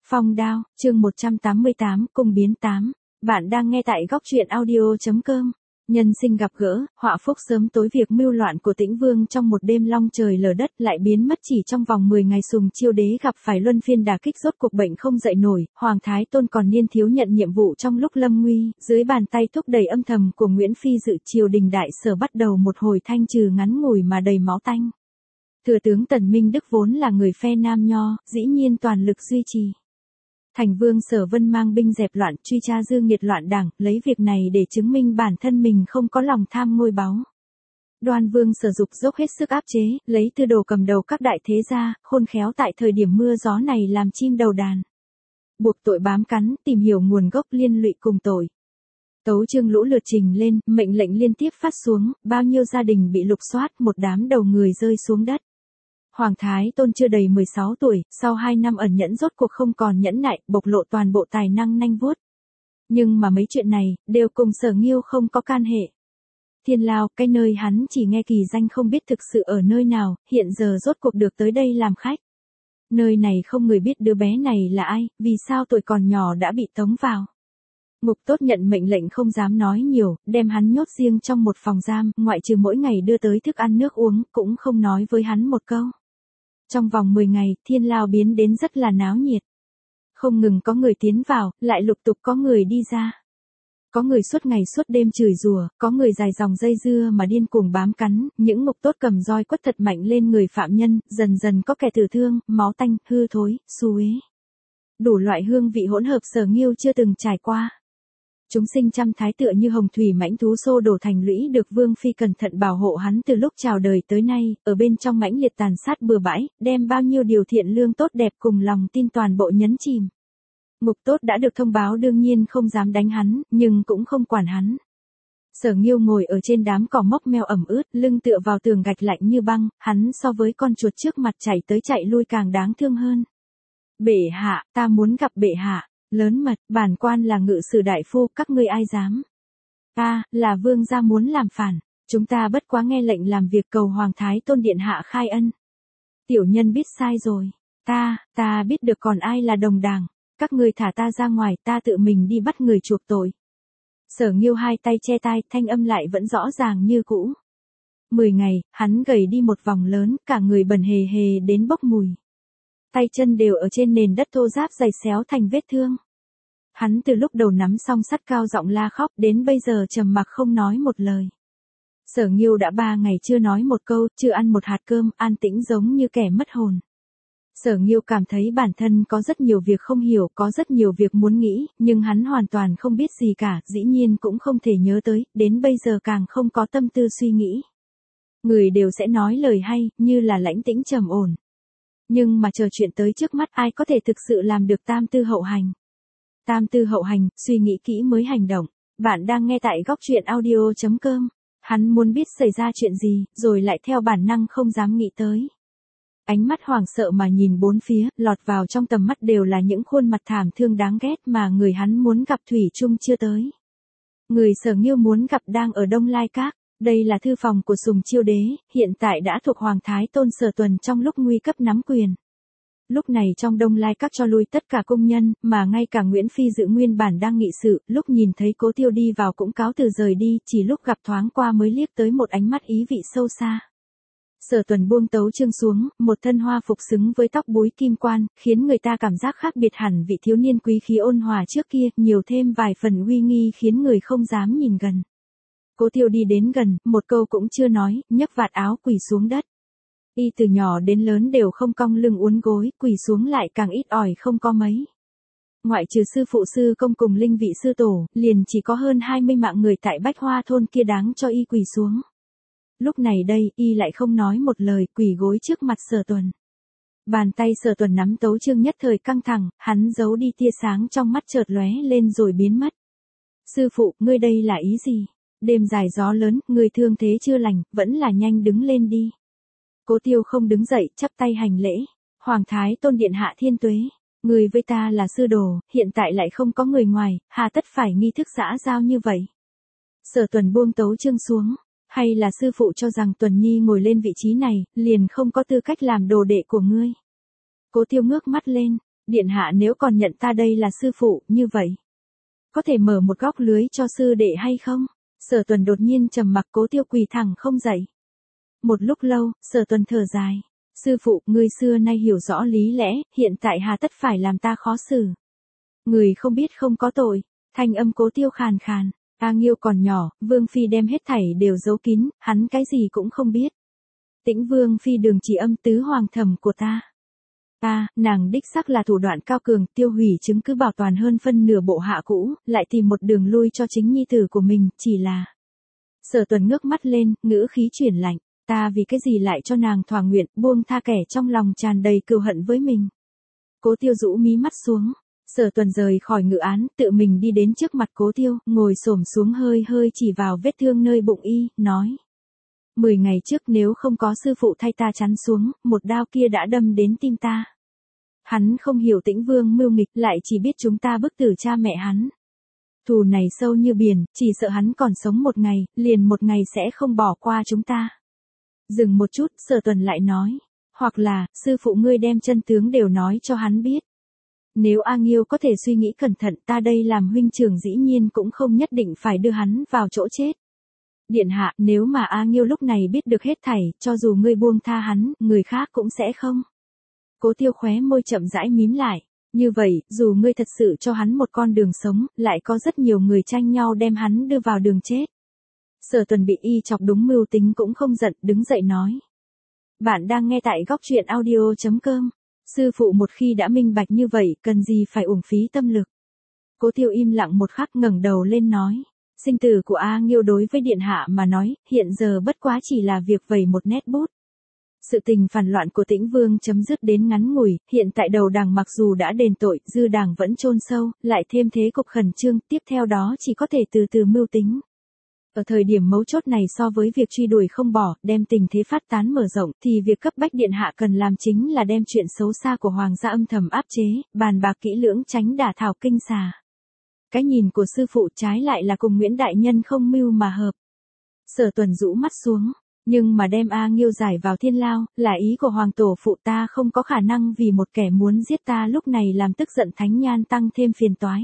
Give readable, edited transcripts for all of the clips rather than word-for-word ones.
Phong đao, chương 188, cung biến 8. Bạn đang nghe tại góc truyện audio.com. Nhân sinh gặp gỡ, họa phúc sớm tối việc mưu loạn của Tĩnh Vương trong một đêm long trời lở đất lại biến mất chỉ trong vòng 10 ngày. Sùng Chiêu Đế gặp phải luân phiên đả kích, rốt cuộc bệnh không dậy nổi. Hoàng Thái Tôn còn niên thiếu nhận nhiệm vụ trong lúc lâm nguy, dưới bàn tay thúc đẩy âm thầm của Nguyễn Phi Dự, triều đình đại sở bắt đầu một hồi thanh trừ ngắn ngủi mà đầy máu tanh. Thừa tướng Tần Minh Đức vốn là người phe Nam Nho, dĩ nhiên toàn lực duy trì. Thành Vương Sở Vân mang binh dẹp loạn, truy tra dư nghiệt loạn đảng, lấy việc này để chứng minh bản thân mình không có lòng tham ngôi báu. Đoan Vương Sở Dục dốc hết sức áp chế, lấy Tư Đồ cầm đầu các đại thế gia, khôn khéo tại thời điểm mưa gió này làm chim đầu đàn. Buộc tội bám cắn, tìm hiểu nguồn gốc liên lụy cùng tội. Tấu chương lũ lượt trình lên, mệnh lệnh liên tiếp phát xuống, bao nhiêu gia đình bị lục soát, một đám đầu người rơi xuống đất. Hoàng Thái Tôn chưa đầy 16 tuổi, sau 2 năm ẩn nhẫn rốt cuộc không còn nhẫn nại, bộc lộ toàn bộ tài năng nanh vuốt. Nhưng mà mấy chuyện này, đều cùng Sở Nghiêu không có can hệ. Thiên Lao, cái nơi hắn chỉ nghe kỳ danh không biết thực sự ở nơi nào, hiện giờ rốt cuộc được tới đây làm khách. Nơi này không người biết đứa bé này là ai, vì sao tuổi còn nhỏ đã bị tống vào. Ngục Tốt nhận mệnh lệnh không dám nói nhiều, đem hắn nhốt riêng trong một phòng giam, ngoại trừ mỗi ngày đưa tới thức ăn nước uống, cũng không nói với hắn một câu. Trong vòng 10 ngày, Thiên Lao biến đến rất là náo nhiệt. Không ngừng có người tiến vào, lại lục tục có người đi ra. Có người suốt ngày suốt đêm chửi rủa, có người dài dòng dây dưa mà điên cuồng bám cắn, những Ngục Tốt cầm roi quất thật mạnh lên người phạm nhân, dần dần có kẻ tử thương, máu tanh, hư thối, xú uế. Đủ loại hương vị hỗn hợp Sở Nghiêu chưa từng trải qua. Chúng sinh trăm thái tựa như hồng thủy mãnh thú xô đổ thành lũy, được Vương Phi cẩn thận bảo hộ hắn từ lúc chào đời tới nay, ở bên trong mãnh liệt tàn sát bừa bãi, đem bao nhiêu điều thiện lương tốt đẹp cùng lòng tin toàn bộ nhấn chìm. Ngục Tốt đã được thông báo đương nhiên không dám đánh hắn, nhưng cũng không quản hắn. Sở Nghiêu ngồi ở trên đám cỏ mốc meo ẩm ướt, lưng tựa vào tường gạch lạnh như băng, hắn so với con chuột trước mặt chạy tới chạy lui càng đáng thương hơn. Bệ hạ, ta muốn gặp bệ hạ. Lớn mật, bản quan là ngự sử đại phu, các ngươi ai dám? Là vương gia muốn làm phản, chúng ta bất quá nghe lệnh làm việc, cầu Hoàng Thái Tôn điện hạ khai ân. Tiểu nhân biết sai rồi, ta biết được, còn ai là đồng đảng, các ngươi thả ta ra ngoài, ta tự mình đi bắt người chuộc tội. Sở Nghiêu hai tay che tai, thanh âm lại vẫn rõ ràng như cũ. 10 ngày, hắn gầy đi một vòng lớn, cả người bẩn hề hề đến bốc mùi. Tay chân đều ở trên nền đất thô ráp dày xéo thành vết thương. Hắn từ lúc đầu nắm song sắt cao giọng la khóc, đến bây giờ trầm mặc không nói một lời. Sở Nghiêu đã 3 ngày chưa nói một câu, chưa ăn một hạt cơm, an tĩnh giống như kẻ mất hồn. Sở Nghiêu cảm thấy bản thân có rất nhiều việc không hiểu, có rất nhiều việc muốn nghĩ, nhưng hắn hoàn toàn không biết gì cả, dĩ nhiên cũng không thể nhớ tới, đến bây giờ càng không có tâm tư suy nghĩ. Người đều sẽ nói lời hay, như là lãnh tĩnh trầm ổn. Nhưng mà chờ chuyện tới trước mắt, ai có thể thực sự làm được tam tư hậu hành. Tam tư hậu hành, suy nghĩ kỹ mới hành động. Bạn đang nghe tại góc truyện audio.com. Hắn muốn biết xảy ra chuyện gì, rồi lại theo bản năng không dám nghĩ tới. Ánh mắt hoảng sợ mà nhìn bốn phía, lọt vào trong tầm mắt đều là những khuôn mặt thảm thương đáng ghét mà người hắn muốn gặp thủy chung chưa tới. Người Sở Nghiêu muốn gặp đang ở Đông Lai Các. Đây là thư phòng của Sùng Chiêu Đế, hiện tại đã thuộc Hoàng Thái Tôn Sở Tuần trong lúc nguy cấp nắm quyền. Lúc này trong Đông Lai Các cho lui tất cả công nhân, mà ngay cả Nguyễn Phi Dự nguyên bản đang nghị sự, lúc nhìn thấy Cố Tiêu đi vào cũng cáo từ rời đi, chỉ lúc gặp thoáng qua mới liếc tới một ánh mắt ý vị sâu xa. Sở Tuần buông tấu chương xuống, một thân hoa phục xứng với tóc búi kim quan, khiến người ta cảm giác khác biệt hẳn vị thiếu niên quý khí ôn hòa trước kia, nhiều thêm vài phần uy nghi khiến người không dám nhìn gần. Cố Tiêu đi đến gần, một câu cũng chưa nói, nhấc vạt áo quỳ xuống đất. Y từ nhỏ đến lớn đều không cong lưng uốn gối, quỳ xuống lại càng ít ỏi không có mấy. Ngoại trừ sư phụ sư công cùng linh vị sư tổ, liền chỉ có hơn 20 mạng người tại Bách Hoa thôn kia đáng cho y quỳ xuống. Lúc này đây, y lại không nói một lời, quỳ gối trước mặt Sở Tuần. Bàn tay Sở Tuần nắm tấu chương nhất thời căng thẳng, hắn giấu đi tia sáng trong mắt chợt lóe lên rồi biến mất. Sư phụ, ngươi đây là ý gì? Đêm dài gió lớn, người thương thế chưa lành, vẫn là nhanh đứng lên đi. Cố Tiêu không đứng dậy, chắp tay hành lễ. Hoàng Thái Tôn điện hạ thiên tuế. Người với ta là sư đồ, hiện tại lại không có người ngoài, hà tất phải nghi thức xã giao như vậy. Sở Tuần buông tấu chương xuống. Hay là sư phụ cho rằng Tuần Nhi ngồi lên vị trí này, liền không có tư cách làm đồ đệ của ngươi? Cố Tiêu ngước mắt lên. Điện hạ nếu còn nhận ta đây là sư phụ, như vậy, có thể mở một góc lưới cho sư đệ hay không? Sở Tuần đột nhiên trầm mặc, Cố Tiêu quỳ thẳng không dậy. Một lúc lâu, Sở Tuần thở dài. Sư phụ, ngươi xưa nay hiểu rõ lý lẽ, hiện tại hà tất phải làm ta khó xử. Người không biết không có tội. Thanh âm Cố Tiêu khàn khàn. A Nghiêu còn nhỏ, Vương Phi đem hết thảy đều giấu kín, hắn cái gì cũng không biết. Tĩnh Vương Phi đường chỉ âm tứ hoàng thẩm của ta. Nàng đích xác là thủ đoạn cao cường, tiêu hủy chứng cứ bảo toàn hơn phân nửa bộ hạ cũ, lại tìm một đường lui cho chính nhi tử của mình, chỉ là. Sở Tuần ngước mắt lên, ngữ khí chuyển lạnh, ta vì cái gì lại cho nàng thỏa nguyện, buông tha kẻ trong lòng tràn đầy cừu hận với mình. Cố Tiêu rũ mí mắt xuống, Sở Tuần rời khỏi ngự án, tự mình đi đến trước mặt Cố Tiêu, ngồi xổm xuống hơi hơi chỉ vào vết thương nơi bụng y, nói. 10 ngày trước nếu không có sư phụ thay ta chắn xuống, một đao kia đã đâm đến tim ta. Hắn không hiểu Tĩnh Vương mưu nghịch, lại chỉ biết chúng ta bức tử cha mẹ hắn. Thù này sâu như biển, chỉ sợ hắn còn sống một ngày, liền một ngày sẽ không bỏ qua chúng ta. Dừng một chút, Sở Tuần lại nói. Hoặc là, sư phụ ngươi đem chân tướng đều nói cho hắn biết. Nếu A Nghiêu có thể suy nghĩ cẩn thận, ta đây làm huynh trưởng dĩ nhiên cũng không nhất định phải đưa hắn vào chỗ chết. Điện hạ, nếu mà A Nghiêu lúc này biết được hết thảy, cho dù ngươi buông tha hắn, người khác cũng sẽ không. Cố Tiêu khóe môi chậm rãi mím lại. Như vậy, dù ngươi thật sự cho hắn một con đường sống, lại có rất nhiều người tranh nhau đem hắn đưa vào đường chết. Sở Tuần bị y chọc đúng mưu tính cũng không giận, đứng dậy nói. Bạn đang nghe tại góc truyện audio.com. Sư phụ một khi đã minh bạch như vậy, cần gì phải uổng phí tâm lực. Cố Tiêu im lặng một khắc, ngẩng đầu lên nói. Sinh tử của A Nghiêu đối với điện hạ mà nói, hiện giờ bất quá chỉ là việc vẩy một nét bút. Sự tình phản loạn của Tĩnh Vương chấm dứt đến ngắn ngủi, hiện tại đầu đảng mặc dù đã đền tội, dư đảng vẫn chôn sâu, lại thêm thế cục khẩn trương, tiếp theo đó chỉ có thể từ từ mưu tính. Ở thời điểm mấu chốt này so với việc truy đuổi không bỏ, đem tình thế phát tán mở rộng, thì việc cấp bách điện hạ cần làm chính là đem chuyện xấu xa của hoàng gia âm thầm áp chế, bàn bạc kỹ lưỡng tránh đả thảo kinh xà. Cái nhìn của sư phụ trái lại là cùng Nguyễn Đại Nhân không mưu mà hợp. Sở Tuần rũ mắt xuống. Nhưng mà đem A Nghiêu giải vào thiên lao, là ý của hoàng tổ phụ, ta không có khả năng vì một kẻ muốn giết ta lúc này làm tức giận Thánh Nhan tăng thêm phiền toái.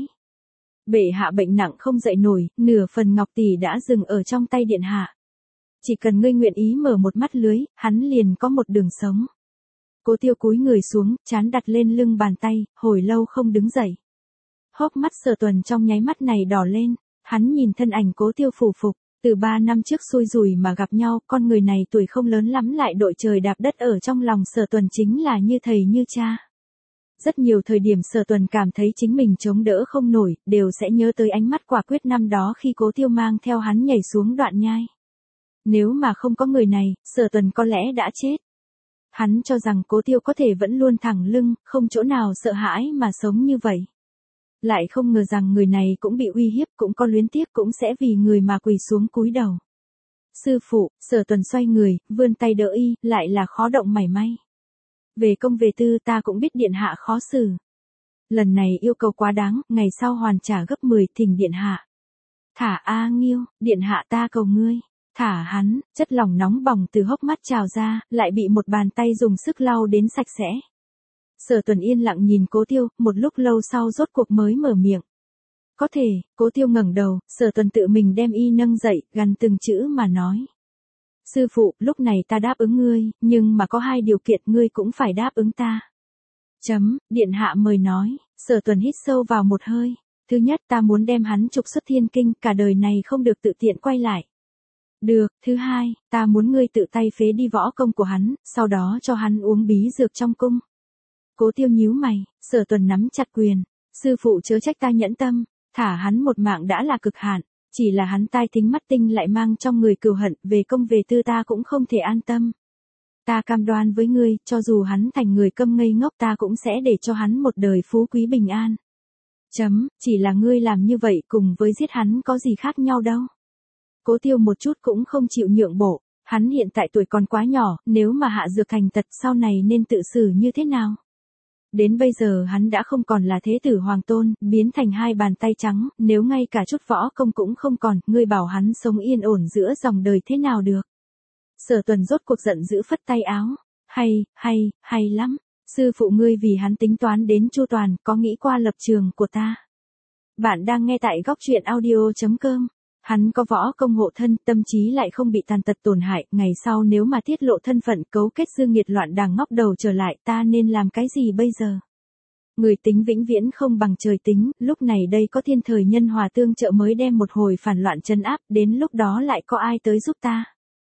Bệ hạ bệnh nặng không dậy nổi, nửa phần ngọc tỷ đã dừng ở trong tay điện hạ. Chỉ cần ngươi nguyện ý mở một mắt lưới, hắn liền có một đường sống. Cố Tiêu cúi người xuống, trán đặt lên lưng bàn tay, hồi lâu không đứng dậy. Hốc mắt Sở Tuần trong nháy mắt này đỏ lên, hắn nhìn thân ảnh Cố Tiêu phủ phục. Từ 3 năm trước xui rủi mà gặp nhau, con người này tuổi không lớn lắm lại đội trời đạp đất ở trong lòng Sở Tuần chính là như thầy như cha. Rất nhiều thời điểm Sở Tuần cảm thấy chính mình chống đỡ không nổi, đều sẽ nhớ tới ánh mắt quả quyết năm đó khi Cố Tiêu mang theo hắn nhảy xuống đoạn nhai. Nếu mà không có người này, Sở Tuần có lẽ đã chết. Hắn cho rằng Cố Tiêu có thể vẫn luôn thẳng lưng, không chỗ nào sợ hãi mà sống như vậy. Lại không ngờ rằng người này cũng bị uy hiếp, cũng có luyến tiếc, cũng sẽ vì người mà quỳ xuống cúi đầu. Sư phụ, Sở Tuần xoay người, vươn tay đỡ y, lại là khó động mảy may. Về công về tư ta cũng biết điện hạ khó xử. Lần này yêu cầu quá đáng, ngày sau hoàn trả gấp 10, thỉnh điện hạ. Thả A Nghiêu, điện hạ ta cầu ngươi. Thả hắn, chất lỏng nóng bỏng từ hốc mắt trào ra, lại bị một bàn tay dùng sức lau đến sạch sẽ. Sở Tuần yên lặng nhìn Cố Tiêu, một lúc lâu sau rốt cuộc mới mở miệng. Có thể, Cố Tiêu ngẩng đầu, Sở Tuần tự mình đem y nâng dậy, gằn từng chữ mà nói. Sư phụ, lúc này ta đáp ứng ngươi, nhưng mà có 2 điều kiện ngươi cũng phải đáp ứng ta. Điện hạ mời nói, Sở Tuần hít sâu vào một hơi. Thứ nhất, ta muốn đem hắn trục xuất thiên kinh, cả đời này không được tự tiện quay lại. Được, thứ hai, ta muốn ngươi tự tay phế đi võ công của hắn, sau đó cho hắn uống bí dược trong cung. Cố Tiêu nhíu mày, Sở Tuần nắm chặt quyền. Sư phụ chớ trách ta nhẫn tâm, thả hắn một mạng đã là cực hạn, chỉ là hắn tai thính mắt tinh lại mang trong người cừu hận, về công về tư ta cũng không thể an tâm. Ta cam đoan với ngươi, cho dù hắn thành người câm ngây ngốc ta cũng sẽ để cho hắn một đời phú quý bình an. Chỉ là ngươi làm như vậy cùng với giết hắn có gì khác nhau đâu. Cố Tiêu một chút cũng không chịu nhượng bộ, hắn hiện tại tuổi còn quá nhỏ, nếu mà hạ dược thành tật sau này nên tự xử như thế nào? Đến bây giờ hắn đã không còn là thế tử hoàng tôn, biến thành 2 bàn tay trắng, nếu ngay cả chút võ công cũng không còn, ngươi bảo hắn sống yên ổn giữa dòng đời thế nào được. Sở Tuần rốt cuộc giận dữ phất tay áo. Hay lắm. Sư phụ ngươi vì hắn tính toán đến chu toàn, có nghĩ qua lập trường của ta. Bạn đang nghe tại góc truyện audio.com. Hắn có võ công hộ thân, tâm trí lại không bị tàn tật tổn hại, ngày sau nếu mà tiết lộ thân phận cấu kết dương nghiệt loạn đàng ngóc đầu trở lại, ta nên làm cái gì bây giờ? Người tính vĩnh viễn không bằng trời tính, lúc này đây có thiên thời nhân hòa tương trợ mới đem một hồi phản loạn trấn áp, đến lúc đó lại có ai tới giúp ta?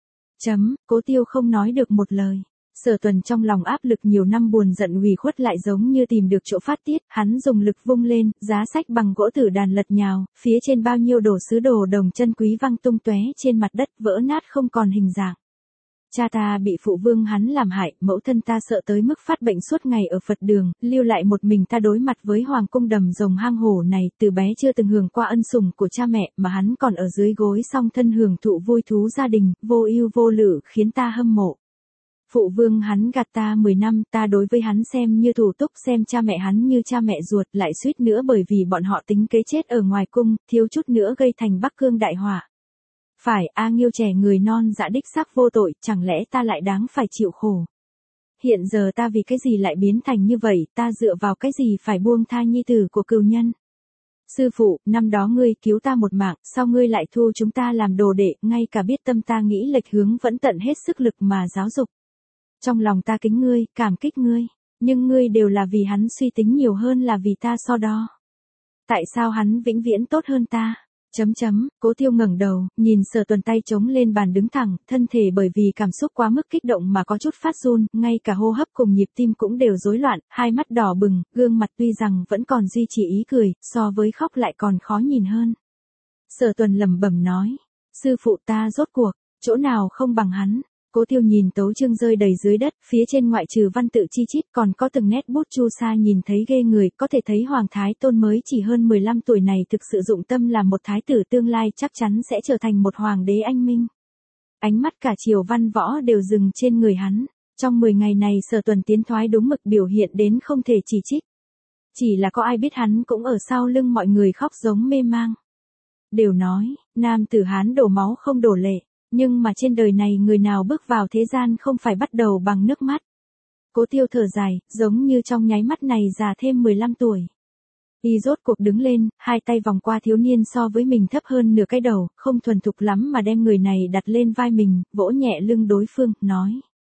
Cố Tiêu không nói được một lời. Sở Tuần trong lòng áp lực nhiều năm buồn giận ủy khuất lại giống như tìm được chỗ phát tiết, hắn dùng lực vung lên, giá sách bằng gỗ tử đàn lật nhào, phía trên bao nhiêu đồ sứ đồ đồng chân quý văng tung tóe trên mặt đất vỡ nát không còn hình dạng. Cha ta bị phụ vương hắn làm hại, mẫu thân ta sợ tới mức phát bệnh suốt ngày ở Phật đường, lưu lại một mình ta đối mặt với hoàng cung đầm rồng hang hổ này, từ bé chưa từng hưởng qua ân sủng của cha mẹ, mà hắn còn ở dưới gối song thân hưởng thụ vui thú gia đình, vô ưu vô lự khiến ta hâm mộ. Phụ vương hắn gạt ta 10 năm, ta đối với hắn xem như thủ túc, xem cha mẹ hắn như cha mẹ ruột, lại suýt nữa bởi vì bọn họ tính kế chết ở ngoài cung, thiếu chút nữa gây thành Bắc Cương đại họa. Phải, A Nghiêu trẻ người non dạ đích xác vô tội, chẳng lẽ ta lại đáng phải chịu khổ. Hiện giờ ta vì cái gì lại biến thành như vậy, ta dựa vào cái gì phải buông tha nhi tử của cừu nhân. Sư phụ, năm đó ngươi cứu ta một mạng, sao ngươi lại thu chúng ta làm đồ đệ, ngay cả biết tâm ta nghĩ lệch hướng vẫn tận hết sức lực mà giáo dục. Trong lòng ta kính ngươi, cảm kích ngươi, nhưng ngươi đều là vì hắn suy tính nhiều hơn là vì ta so đo. Tại sao hắn vĩnh viễn tốt hơn ta? Cố Tiêu ngẩng đầu, nhìn Sở Tuần tay chống lên bàn đứng thẳng, thân thể bởi vì cảm xúc quá mức kích động mà có chút phát run, ngay cả hô hấp cùng nhịp tim cũng đều rối loạn, hai mắt đỏ bừng, gương mặt tuy rằng vẫn còn duy trì ý cười, so với khóc lại còn khó nhìn hơn. Sở Tuần lẩm bẩm nói, sư phụ ta rốt cuộc, chỗ nào không bằng hắn. Cố Tiêu nhìn tấu chương rơi đầy dưới đất, phía trên ngoại trừ văn tự chi chít còn có từng nét bút chu sa nhìn thấy ghê người, có thể thấy Hoàng Thái Tôn mới chỉ hơn 15 tuổi này thực sự dụng tâm làm một thái tử tương lai chắc chắn sẽ trở thành một hoàng đế anh minh. Ánh mắt cả triều văn võ đều dừng trên người hắn, trong 10 ngày này Sở Tuần tiến thoái đúng mực biểu hiện đến không thể chỉ trích. Chỉ là có ai biết hắn cũng ở sau lưng mọi người khóc giống mê mang. Đều nói, nam tử Hán đổ máu không đổ lệ. Nhưng mà trên đời này người nào bước vào thế gian không phải bắt đầu bằng nước mắt. Cố Tiêu thở dài, giống như trong nháy mắt này già thêm 15 tuổi. Y rốt cuộc đứng lên, hai tay vòng qua thiếu niên so với mình thấp hơn nửa cái đầu, không thuần thục lắm mà đem người này đặt lên vai mình, vỗ nhẹ lưng đối phương, nói.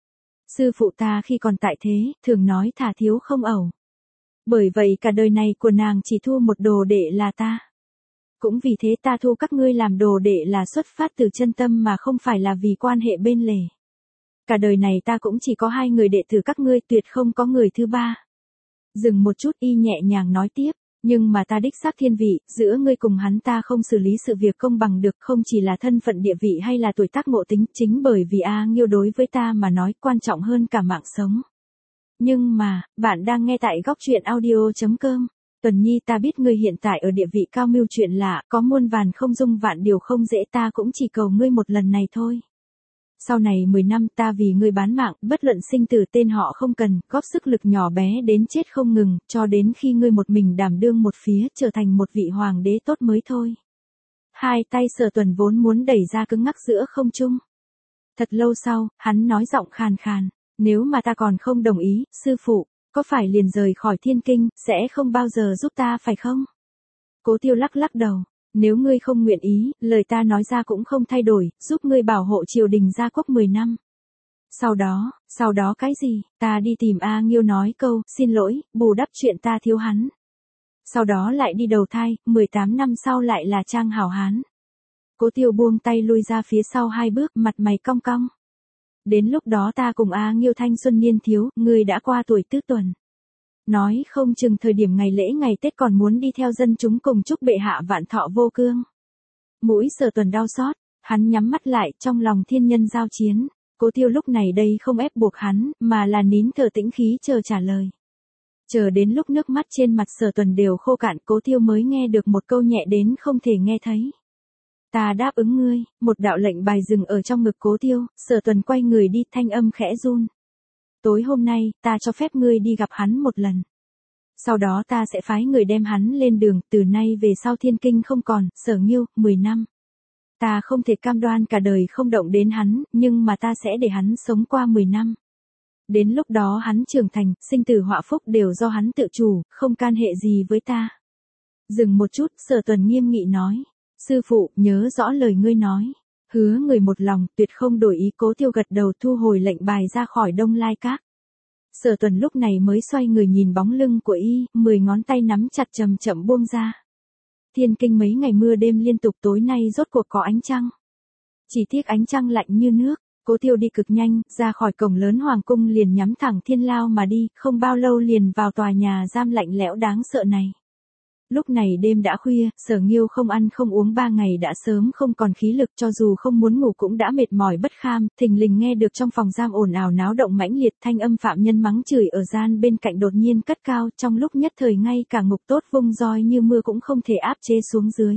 Sư phụ ta khi còn tại thế, thường nói thả thiếu không ẩu. Bởi vậy cả đời này của nàng chỉ thu một đồ đệ là ta. Cũng vì thế ta thu các ngươi làm đồ đệ là xuất phát từ chân tâm mà không phải là vì quan hệ bên lề. Cả đời này ta cũng chỉ có 2 người đệ tử các ngươi, tuyệt không có người thứ ba. Dừng một chút y nhẹ nhàng nói tiếp, nhưng mà ta đích xác thiên vị, giữa ngươi cùng hắn ta không xử lý sự việc công bằng được, không chỉ là thân phận địa vị hay là tuổi tác ngộ tính, chính bởi vì A Nghiêu đối với ta mà nói quan trọng hơn cả mạng sống. Nhưng mà, bạn đang nghe tại góc truyện audio.com. Tuần Nhi, ta biết ngươi hiện tại ở địa vị cao mưu chuyện lạ, có muôn vàn không dung vạn điều không dễ, ta cũng chỉ cầu ngươi một lần này thôi. Sau này 10 năm ta vì ngươi bán mạng, bất luận sinh tử tên họ không cần, góp sức lực nhỏ bé đến chết không ngừng, cho đến khi ngươi một mình đảm đương một phía, trở thành một vị hoàng đế tốt mới thôi. Hai tay Sở Tuần vốn muốn đẩy ra cứng ngắc giữa không trung. Thật lâu sau, hắn nói giọng khàn khàn, nếu mà ta còn không đồng ý, sư phụ, có phải liền rời khỏi thiên kinh, sẽ không bao giờ giúp ta phải không? Cố Tiêu lắc lắc đầu, nếu ngươi không nguyện ý, lời ta nói ra cũng không thay đổi, giúp ngươi bảo hộ triều đình gia quốc 10 năm. Sau đó cái gì, ta đi tìm A Nghiêu nói câu, xin lỗi, bù đắp chuyện ta thiếu hắn. Sau đó lại đi đầu thai, 18 năm sau lại là Trang hảo hán. Cố Tiêu buông tay lui ra phía sau 2 bước, mặt mày cong cong. Đến lúc đó ta cùng A Nghiêu thanh xuân niên thiếu, ngươi đã qua tuổi tứ tuần. Nói không chừng thời điểm ngày lễ ngày Tết còn muốn đi theo dân chúng cùng chúc bệ hạ vạn thọ vô cương. Mũi Sở Tuần đau xót, hắn nhắm mắt lại, trong lòng thiên nhân giao chiến. Cố Tiêu lúc này đây không ép buộc hắn, mà là nín thở tĩnh khí chờ trả lời. Chờ đến lúc nước mắt trên mặt Sở Tuần đều khô cạn, Cố Tiêu mới nghe được một câu nhẹ đến không thể nghe thấy. Ta đáp ứng ngươi, một đạo lệnh bài dừng ở trong ngực Cố Tiêu, Sở Tuần quay người đi, thanh âm khẽ run. Tối hôm nay, ta cho phép ngươi đi gặp hắn một lần. Sau đó ta sẽ phái người đem hắn lên đường, từ nay về sau thiên kinh không còn, Sở Nghiêu, 10 năm. Ta không thể cam đoan cả đời không động đến hắn, nhưng mà ta sẽ để hắn sống qua 10 năm. Đến lúc đó hắn trưởng thành, sinh tử họa phúc đều do hắn tự chủ, không can hệ gì với ta. Dừng một chút, Sở Tuần nghiêm nghị nói. Sư phụ, nhớ rõ lời ngươi nói. Hứa người một lòng, tuyệt không đổi ý. Cố Tiêu gật đầu thu hồi lệnh bài ra khỏi Đông Lai Các. Sở Tuần lúc này mới xoay người nhìn bóng lưng của y, 10 ngón tay nắm chặt chậm chậm buông ra. Thiên Kinh mấy ngày mưa đêm liên tục, tối nay rốt cuộc có ánh trăng. Chỉ tiếc ánh trăng lạnh như nước. Cố Tiêu đi cực nhanh, ra khỏi cổng lớn hoàng cung liền nhắm thẳng Thiên Lao mà đi, không bao lâu liền vào tòa nhà giam lạnh lẽo đáng sợ này. Lúc này đêm đã khuya, Sở Nghiêu không ăn không uống 3 ngày đã sớm không còn khí lực, cho dù không muốn ngủ cũng đã mệt mỏi bất kham, thình lình nghe được trong phòng giam ồn ào náo động mãnh liệt, thanh âm phạm nhân mắng chửi ở gian bên cạnh đột nhiên cất cao, trong lúc nhất thời ngay cả ngục tốt vung roi như mưa cũng không thể áp chế xuống dưới.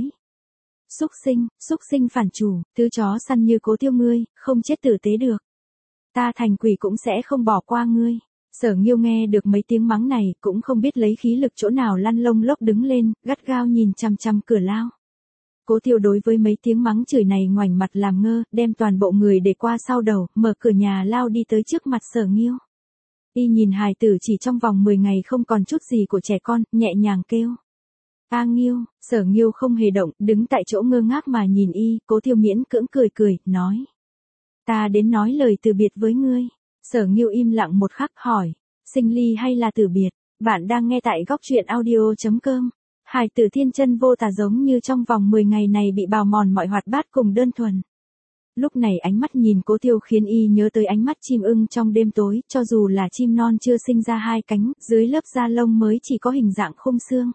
Xúc sinh phản chủ, thứ chó săn như Cố Tiêu ngươi, không chết tử tế được. Ta thành quỷ cũng sẽ không bỏ qua ngươi. Sở Nghiêu nghe được mấy tiếng mắng này, cũng không biết lấy khí lực chỗ nào lăn lông lốc đứng lên, gắt gao nhìn chằm chằm cửa lao. Cố Tiêu đối với mấy tiếng mắng chửi này ngoảnh mặt làm ngơ, đem toàn bộ người để qua sau đầu, mở cửa nhà lao đi tới trước mặt Sở Nghiêu. Y nhìn hài tử chỉ trong vòng 10 ngày không còn chút gì của trẻ con, nhẹ nhàng kêu. A Nghiêu, Sở Nghiêu không hề động, đứng tại chỗ ngơ ngác mà nhìn y, Cố Tiêu miễn cưỡng cười, nói. Ta đến nói lời từ biệt với ngươi. Sở Nghiêu im lặng một khắc hỏi, sinh ly hay là từ biệt? Bạn đang nghe tại góc truyện audio.com. Hài tử thiên chân vô tà giống như trong vòng 10 ngày này bị bào mòn mọi hoạt bát cùng đơn thuần. Lúc này ánh mắt nhìn Cố Tiêu khiến y nhớ tới ánh mắt chim ưng trong đêm tối, cho dù là chim non chưa sinh ra 2 cánh, dưới lớp da lông mới chỉ có hình dạng khung xương.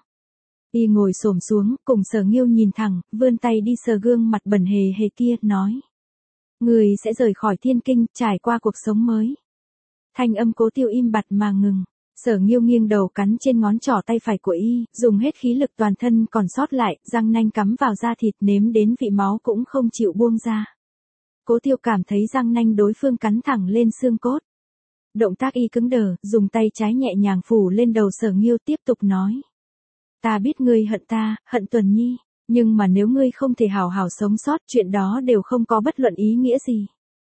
Y ngồi xổm xuống, cùng Sở Nghiêu nhìn thẳng, vươn tay đi sờ gương mặt bẩn hề hề kia, nói. Người sẽ rời khỏi Thiên Kinh, trải qua cuộc sống mới. Thanh âm Cố Tiêu im bặt mà ngừng. Sở Nghiêu nghiêng đầu cắn trên ngón trỏ tay phải của y, dùng hết khí lực toàn thân còn sót lại, răng nanh cắm vào da thịt nếm đến vị máu cũng không chịu buông ra. Cố Tiêu cảm thấy răng nanh đối phương cắn thẳng lên xương cốt. Động tác y cứng đờ, dùng tay trái nhẹ nhàng phủ lên đầu Sở Nghiêu tiếp tục nói. Ta biết ngươi hận ta, hận Tuần Nhi, nhưng mà nếu ngươi không thể hào hào sống sót, chuyện đó đều không có bất luận ý nghĩa gì.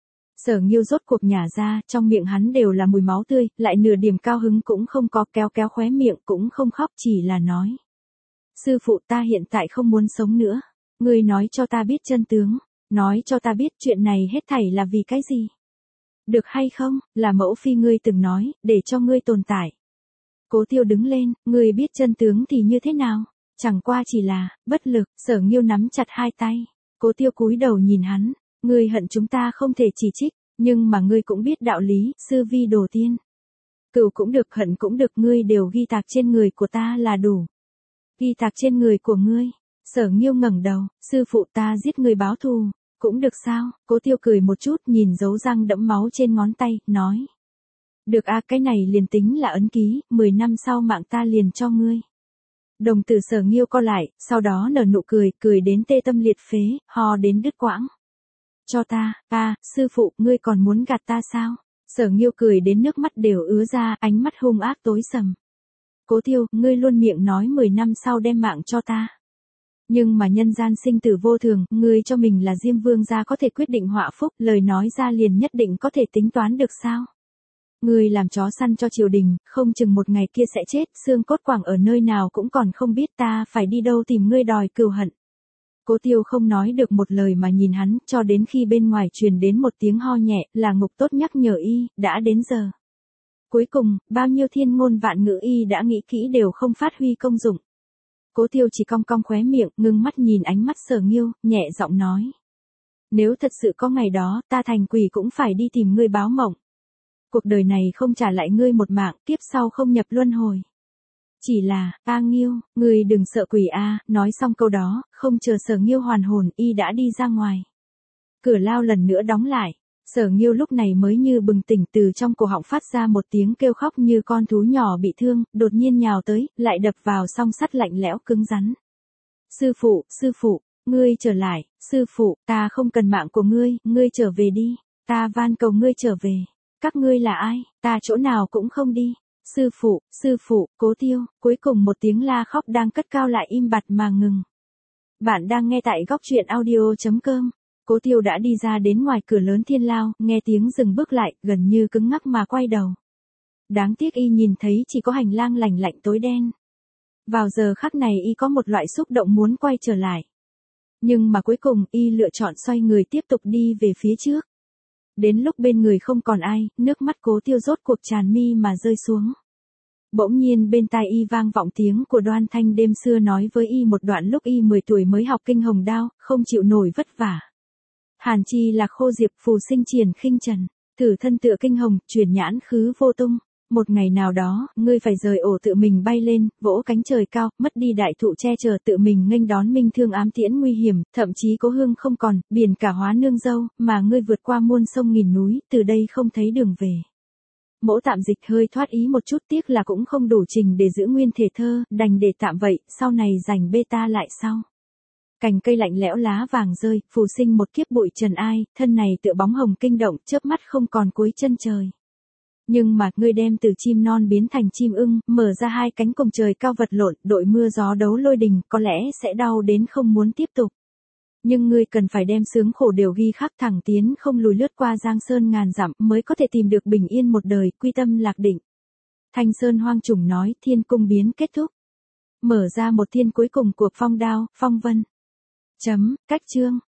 Sở Nghiêu rốt cuộc nhả ra, trong miệng hắn đều là mùi máu tươi, lại nửa điểm cao hứng cũng không có, kéo khóe miệng cũng không khóc, chỉ là nói. Sư phụ, ta hiện tại không muốn sống nữa. Ngươi nói cho ta biết chân tướng, nói cho ta biết chuyện này hết thảy là vì cái gì. Được hay không, là mẫu phi ngươi từng nói, để cho ngươi tồn tại. Cố Tiêu đứng lên, ngươi biết chân tướng thì như thế nào? Chẳng qua chỉ là, bất lực. Sở Nghiêu nắm chặt 2 tay. Cố Tiêu cúi đầu nhìn hắn. Ngươi hận chúng ta không thể chỉ trích, nhưng mà ngươi cũng biết đạo lý, sư vi đồ tiên. Cừu cũng được, hận cũng được, ngươi đều ghi tạc trên người của ta là đủ. Ghi tạc trên người của ngươi. Sở Nghiêu ngẩng đầu, sư phụ, ta giết ngươi báo thù, cũng được sao? Cố Tiêu cười một chút, nhìn dấu răng đẫm máu trên ngón tay, nói. Được a, cái này liền tính là ấn ký, 10 năm sau mạng ta liền cho ngươi. Đồng tử Sở Nghiêu co lại, sau đó nở nụ cười đến tê tâm liệt phế, ho đến đứt quãng. Cho ta, sư phụ, ngươi còn muốn gạt ta sao? Sở Nghiêu cười đến nước mắt đều ứa ra, ánh mắt hung ác tối sầm. Cố Tiêu, ngươi luôn miệng nói 10 năm sau đem mạng cho ta. Nhưng mà nhân gian sinh tử vô thường, ngươi cho mình là Diêm Vương gia có thể quyết định họa phúc, lời nói ra liền nhất định có thể tính toán được sao? Ngươi làm chó săn cho triều đình, không chừng một ngày kia sẽ chết, xương cốt quẳng ở nơi nào cũng còn không biết, ta phải đi đâu tìm ngươi đòi cừu hận. Cố Tiêu không nói được một lời mà nhìn hắn, cho đến khi bên ngoài truyền đến một tiếng ho nhẹ, là Ngục Tốt nhắc nhở y, đã đến giờ. Cuối cùng, bao nhiêu thiên ngôn vạn ngữ y đã nghĩ kỹ đều không phát huy công dụng. Cố Tiêu chỉ cong cong khóe miệng, ngưng mắt nhìn ánh mắt Sở Nghiêu, nhẹ giọng nói. Nếu thật sự có ngày đó, ta thành quỷ cũng phải đi tìm ngươi báo mộng. Cuộc đời này không trả lại ngươi một mạng, kiếp sau không nhập luân hồi. Chỉ là, A Nghiêu, ngươi đừng sợ quỷ a. Nói xong câu đó, không chờ Sở Nghiêu hoàn hồn, y đã đi ra ngoài. Cửa lao lần nữa đóng lại. Sở Nghiêu lúc này mới như bừng tỉnh, từ trong cổ họng phát ra một tiếng kêu khóc như con thú nhỏ bị thương, đột nhiên nhào tới, lại đập vào song sắt lạnh lẽo cứng rắn. Sư phụ, ngươi trở lại, sư phụ, ta không cần mạng của ngươi, ngươi trở về đi, ta van cầu ngươi trở về. Các ngươi là ai, ta chỗ nào cũng không đi. Sư phụ, Cố Tiêu, cuối cùng một tiếng la khóc đang cất cao lại im bặt mà ngừng. Bạn đang nghe tại góc truyện audio.com. Cố Tiêu đã đi ra đến ngoài cửa lớn Thiên Lao, nghe tiếng dừng bước lại, gần như cứng ngắc mà quay đầu. Đáng tiếc y nhìn thấy chỉ có hành lang lạnh lạnh tối đen. Vào giờ khắc này y có một loại xúc động muốn quay trở lại. Nhưng mà cuối cùng y lựa chọn xoay người tiếp tục đi về phía trước. Đến lúc bên người không còn ai, nước mắt Cố Tiêu rốt cuộc tràn mi mà rơi xuống. Bỗng nhiên bên tai y vang vọng tiếng của Đoan Thanh đêm xưa nói với y một đoạn lúc y 10 tuổi mới học kinh hồng đao, không chịu nổi vất vả. Hàn chi là khô diệp phù sinh triển khinh trần, thử thân tựa kinh hồng, chuyển nhãn khứ vô tung. Một ngày nào đó, ngươi phải rời ổ tự mình bay lên, vỗ cánh trời cao, mất đi đại thụ che chở tự mình nghênh đón minh thương ám tiễn nguy hiểm, thậm chí cố hương không còn, biển cả hóa nương dâu, mà ngươi vượt qua muôn sông nghìn núi, từ đây không thấy đường về. Mỗ tạm dịch hơi thoát ý một chút, tiếc là cũng không đủ trình để giữ nguyên thể thơ, đành để tạm vậy, sau này dành beta lại sau. Cành cây lạnh lẽo lá vàng rơi, phù sinh một kiếp bụi trần ai, thân này tựa bóng hồng kinh động, chớp mắt không còn cuối chân trời. Nhưng mà, ngươi đem từ chim non biến thành chim ưng, mở ra hai cánh cùng trời cao vật lộn, đội mưa gió đấu lôi đình, có lẽ sẽ đau đến không muốn tiếp tục. Nhưng ngươi cần phải đem sướng khổ đều ghi khắc, thẳng tiến không lùi, lướt qua giang sơn ngàn dặm mới có thể tìm được bình yên một đời, quy tâm lạc định. Thanh Sơn Hoang Trùng nói, thiên cung biến kết thúc. Mở ra một thiên cuối cùng của phong đao, phong vân. Cách chương.